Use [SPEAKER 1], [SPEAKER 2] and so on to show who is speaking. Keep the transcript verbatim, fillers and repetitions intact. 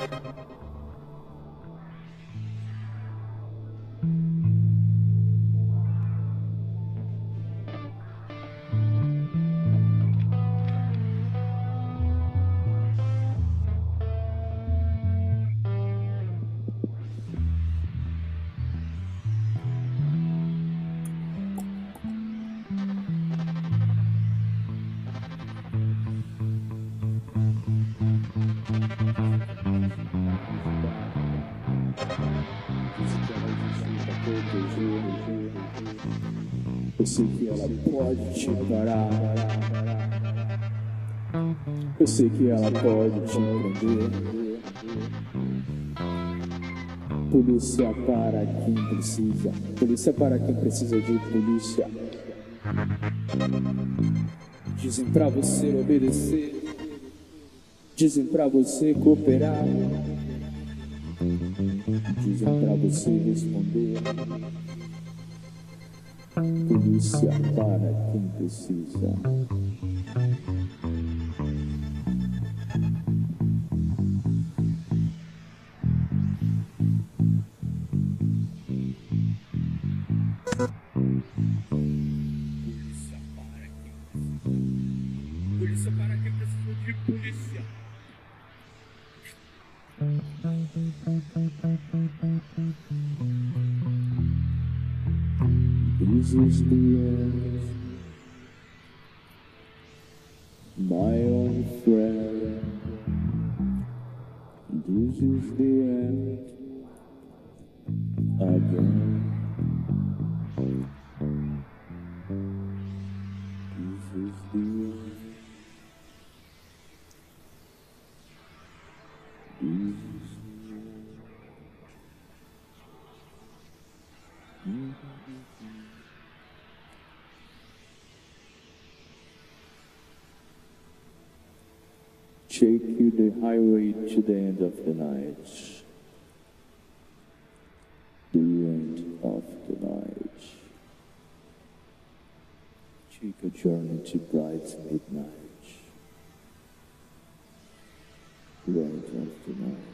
[SPEAKER 1] Eu sei que ela pode te parar. Eu sei que ela pode te prender. Polícia para quem precisa. Polícia para quem precisa de polícia. Dizem pra você obedecer. Dizem pra você cooperar. Dizem pra você responder. Polícia para quem precisa.
[SPEAKER 2] Polícia para quem precisa de polícia.
[SPEAKER 1] This is the end, my own friend. This is the end again. This is the end. This is the end. Take you the highway to the end of the night. The end of the night. Take a journey to bright midnight. The end of the night.